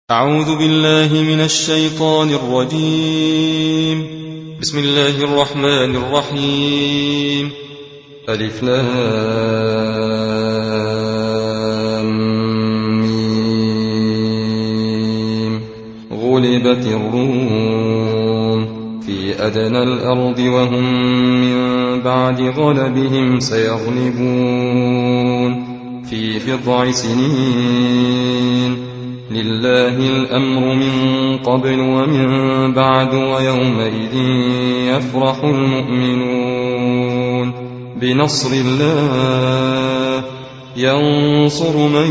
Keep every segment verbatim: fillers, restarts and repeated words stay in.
أعوذ بالله من الشيطان الرجيم. بسم الله الرحمن الرحيم. ألف لام ميم. غلبت الروم في أدنى الأرض وهم من بعد غلبهم سيغلبون في بضع سنين. لله الأمر من قبل ومن بعد ويومئذ يفرح المؤمنون بنصر الله ينصر من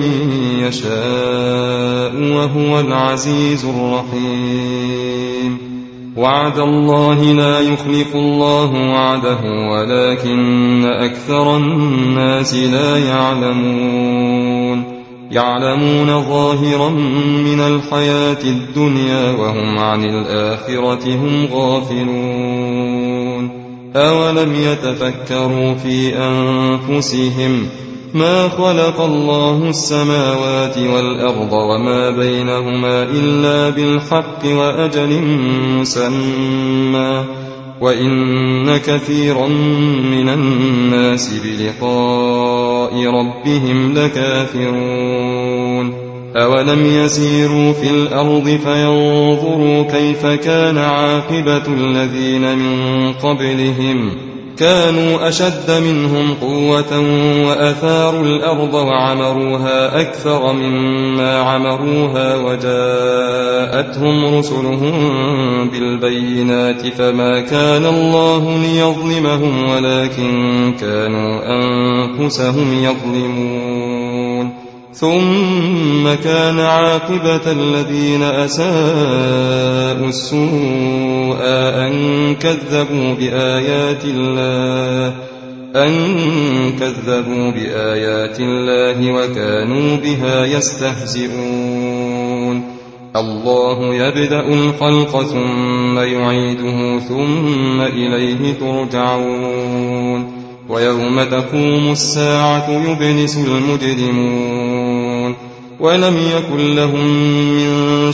يشاء وهو العزيز الرحيم. وعد الله لا يخلف الله وعده ولكن أكثر الناس لا يعلمون يعلمون ظاهرا من الحياة الدنيا وهم عن الآخرة هم غافلون. أولم يتفكروا في أنفسهم ما خلق الله السماوات والأرض وما بينهما إلا بالحق وأجل مسمى وإن كثيرا من الناس بلقاء ربهم لكافرون. أولم يسيروا في الأرض فينظروا كيف كان عاقبة الذين من قبلهم كانوا أشد منهم قوة وأثاروا الأرض وعمروها أكثر مما عمروها وجاءتهم رسلهم بالبينات فما كان الله ليظلمهم ولكن كانوا أنفسهم يظلمون. ثم كان عاقبة الذين أساءوا السوء أن كذبوا بآيات الله أن كذبوا بآيات الله وكانوا بها يستهزئون. الله يبدأ الخلق ثم يعيده ثم إليه ترجعون. ويوم تقوم الساعة يبلس المجرمون ولم يكن لهم من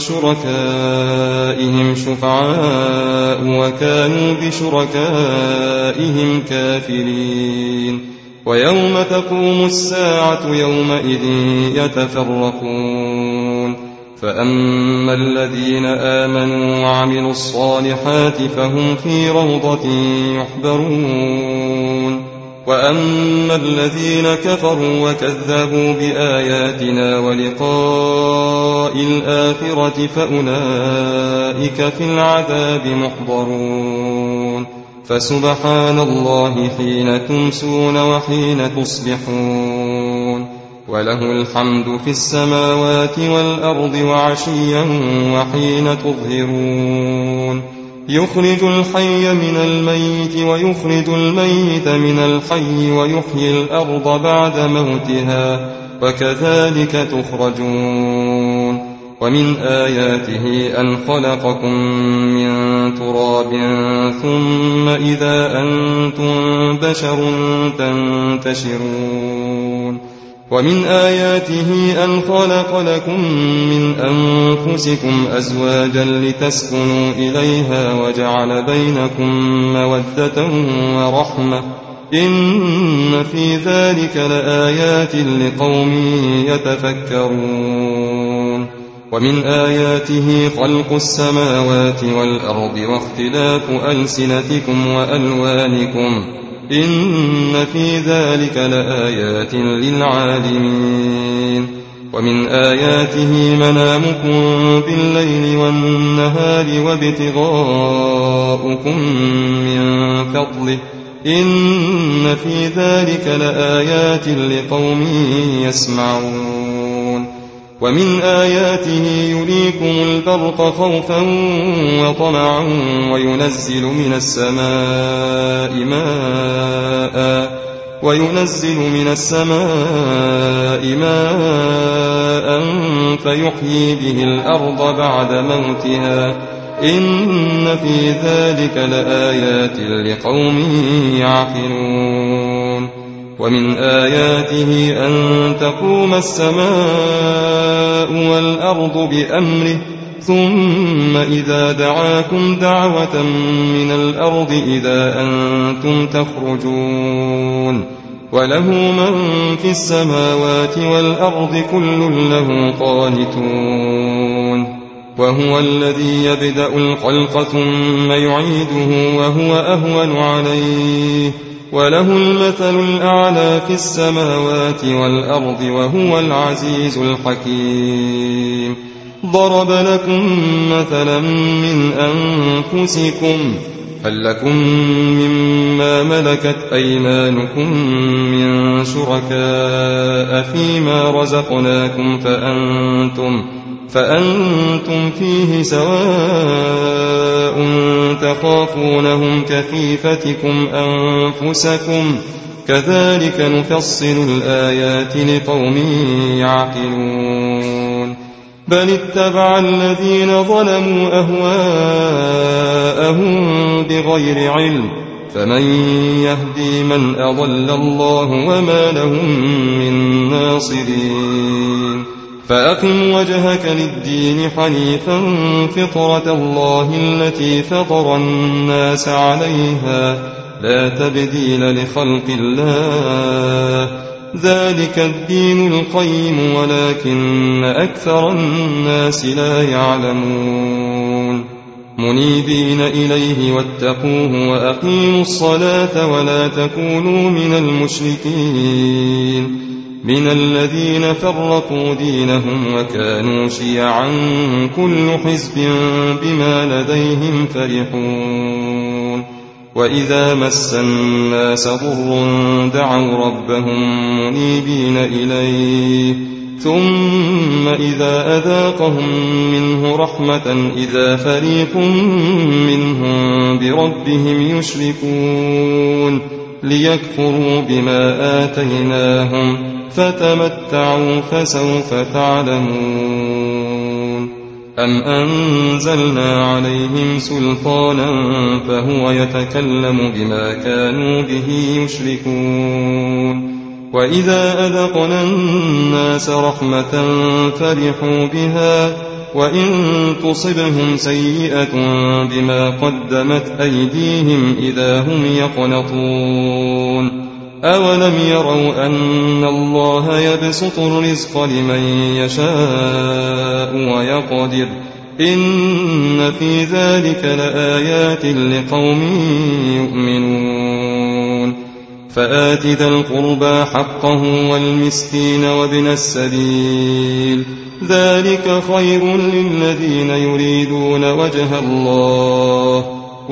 شركائهم شفعاء وكانوا بشركائهم كافرين. ويوم تقوم الساعة يومئذ يتفرقون فأما الذين آمنوا وعملوا الصالحات فهم في روضة يحبرون وأما الذين كفروا وكذبوا بآياتنا ولقاء الآخرة فأولئك في العذاب محضرون. فسبحان الله حين تمسون وحين تصبحون وله الحمد في السماوات والأرض وعشيا وحين تظهرون. يخرج الحي من الميت ويخرج الميت من الحي ويحيي الأرض بعد موتها وكذلك تخرجون. ومن آياته أن خلقكم من تراب ثم إذا أنتم بشر تنتشرون. ومن آياته أن خلق لكم من أنفسكم أزواجا لتسكنوا إليها وجعل بينكم مودة ورحمة إن في ذلك لآيات لقوم يتفكرون. ومن آياته خلق السماوات والأرض واختلاف ألسنتكم وألوانكم إن في ذلك لآيات للعالمين. ومن آياته منامكم بالليل والنهار وابتغاؤكم من فضله إن في ذلك لآيات لقوم يسمعون. ومن آياته يريكم البرق خوفا وطمعا وينزل من السماء ماء وينزل من السماء ماء فيحيي به الأرض بعد موتها إن في ذلك لآيات لقوم يعقلون. ومن آياته أن تقوم السماء والأرض بأمره ثم إذا دعاكم دعوة من الأرض إذا أنتم تخرجون وله من في السماوات والأرض كل له قانتون وهو الذي يبدأ الخلق ثم يعيده وهو أهون عليه وله المثل الأعلى في السماوات والأرض وهو العزيز الحكيم ضرب لكم مثلا من أنفسكم هل لكم مما ملكت أيمانكم من شركاء فيما رزقناكم فأنتم, فأنتم فيه سواء تخافونهم كخيفتكم أنفسكم كذلك نفصل الآيات لقوم يعقلون بل اتبع الذين ظلموا أهواءهم بغير علم فمن يهدي من أضل الله وما لهم من ناصرين فأقم وجهك للدين حنيفا فطرة الله التي فطر الناس عليها لا تبديل لخلق الله ذلك الدين القيم ولكن أكثر الناس لا يعلمون منيبين إليه واتقوه وأقيموا الصلاة ولا تكونوا من المشركين من الذين فرقوا دينهم وكانوا شيعا كل حزب بما لديهم فرحون وإذا مس الناس ضر دعوا ربهم منيبين إليه ثم إذا أذاقهم منه رحمة إذا فريق منهم بربهم يشركون ليكفروا بما آتيناهم فتمتعوا فسوف تعلمون أم أنزلنا عليهم سلطانا فهو يتكلم بما كانوا به يشركون وإذا أذقنا الناس رحمة فرحوا بها وإن تصبهم سيئة بما قدمت أيديهم إذا هم يقنطون أولم يروا أن الله يبسط الرزق لمن يشاء ويقدر إن في ذلك لآيات لقوم يؤمنون فآت ذا القربى حقه والمسكين وابن السبيل ذلك خير للذين يريدون وجه الله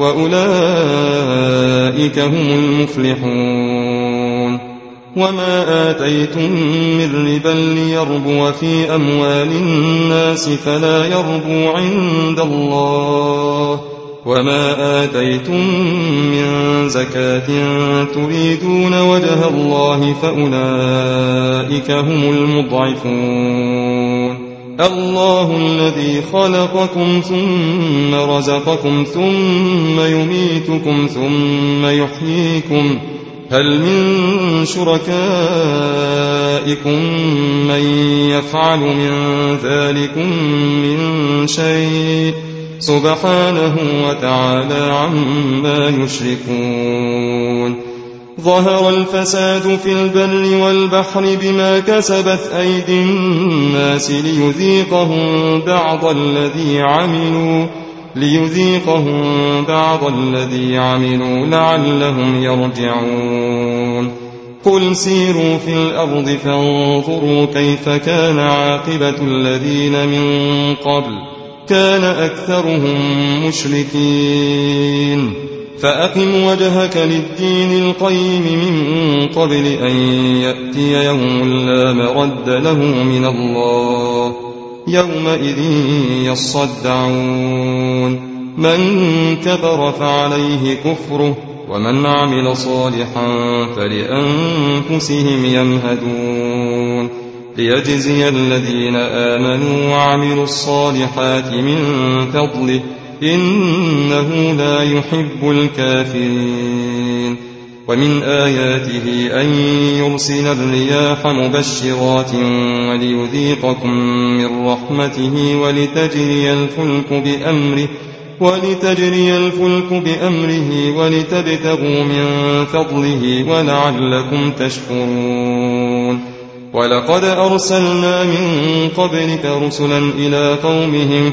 وأولئك هم المفلحون وما آتيتم من ربا ليربو في أموال الناس فلا يربو عند الله وما آتيتم من زكاة تريدون وجه الله فأولئك هم المضعفون الله الذي خلقكم ثم رزقكم ثم يميتكم ثم يحييكم هل من شركائكم من يفعل من ذلكم من شيء سبحانه وتعالى عما يشركون ظهر الفساد في البر والبحر بما كسبت أيدي الناس ليذيقهم بعض الذي عملوا ليذيقهم بعض الذي عملوا لعلهم يرجعون قل سيروا في الأرض فانظروا كيف كان عاقبة الذين من قبل كان أكثرهم مشركين فأقم وجهك للدين القيم من قبل أن يأتي يوم لا مرد له من الله يومئذ يصدعون من كفر فعليه كفره ومن عمل صالحا فلأنفسهم يمهدون ليجزي الذين آمنوا وعملوا الصالحات من فضله إنه لا يحب الكافرين ومن آياته أن يرسل الرياح مبشرات وليذيقكم من رحمته ولتجري الفلك بأمره ولتجري الفلك بأمره ولتبتغوا من فضله ولعلكم تشكرون ولقد أرسلنا من قبلك رسلا إلى قومهم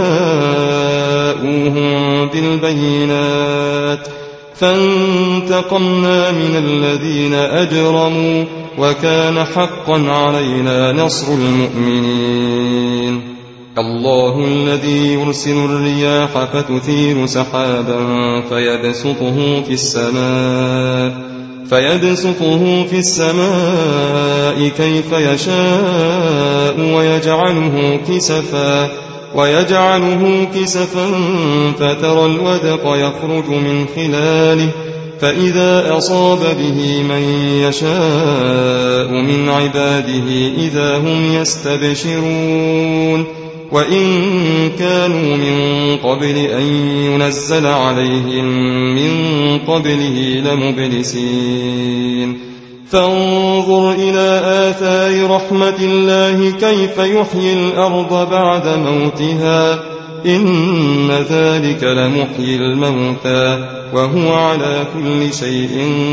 فجاءوهم بالبينات فانتقمنا من الذين أجرموا وكان حقا علينا نصر المؤمنين الله الذي يرسل الرياح فتثير سحابا فيبسطه في السماء فيبسطه في السماء كيف يشاء ويجعله كسفا ويجعله كسفا فترى الودق يخرج من خلاله فإذا أصاب به من يشاء من عباده إذا هم يستبشرون وإن كانوا من قبل أن ينزل عليهم من قبله لمبلسين فانظر إلى آثار رحمة الله كيف يحيي الأرض بعد موتها إن ذلك لمحيي الموتى وهو على كل شيء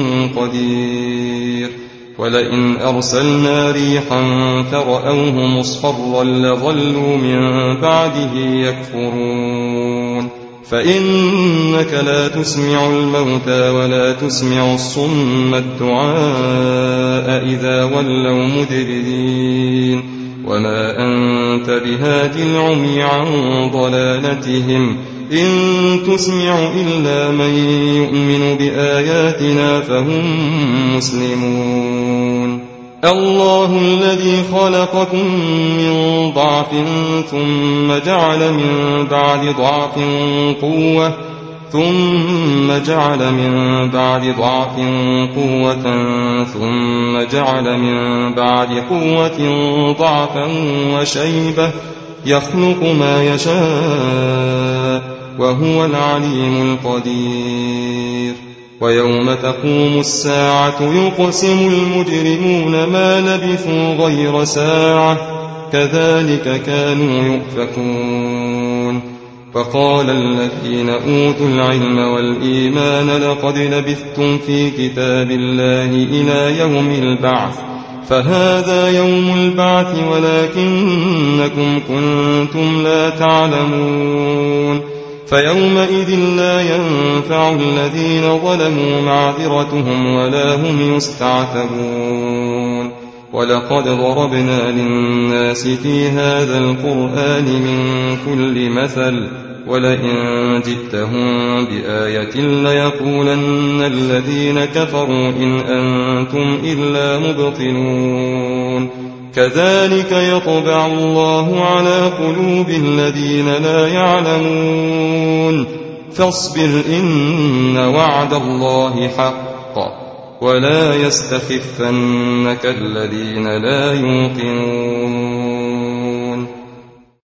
قدير ولئن أرسلنا ريحا فرأوه مصفرا لظلوا من بعده يكفرون فإنك لا تسمع الموتى ولا تسمع الصم الدعاء إذا ولوا مدبرين وما أنت بهاد العمي عن ضلالتهم إن تسمع إلا من يؤمن بآياتنا فهم مسلمون الله الذي خلقكم من ضعف ثم جعل من بعد ضعف قوة ثم جعل من بعد ضعف قوة ثم جعل من بعد قوة ضعفا وشيبة يخلق ما يشاء وهو العليم القدير ويوم تقوم الساعة يقسم المجرمون ما لبثوا غير ساعة كذلك كانوا يؤفكون وقال الذين أوتوا العلم والإيمان لقد لبثتم في كتاب الله إلى يوم البعث فهذا يوم البعث ولكنكم كنتم لا تعلمون فيومئذ لا ينفع الذين ظلموا معذرتهم ولا هم يستعتبون ولقد ضربنا للناس في هذا القرآن من كل مثل ولئن جئتهم بآية ليقولن الذين كفروا إن أنتم إلا مبطلون كذلك يطبع الله على قلوب الذين لا يعلمون فاصبر إن وعد الله حق ولا يستخفنك الذين لا يوقنون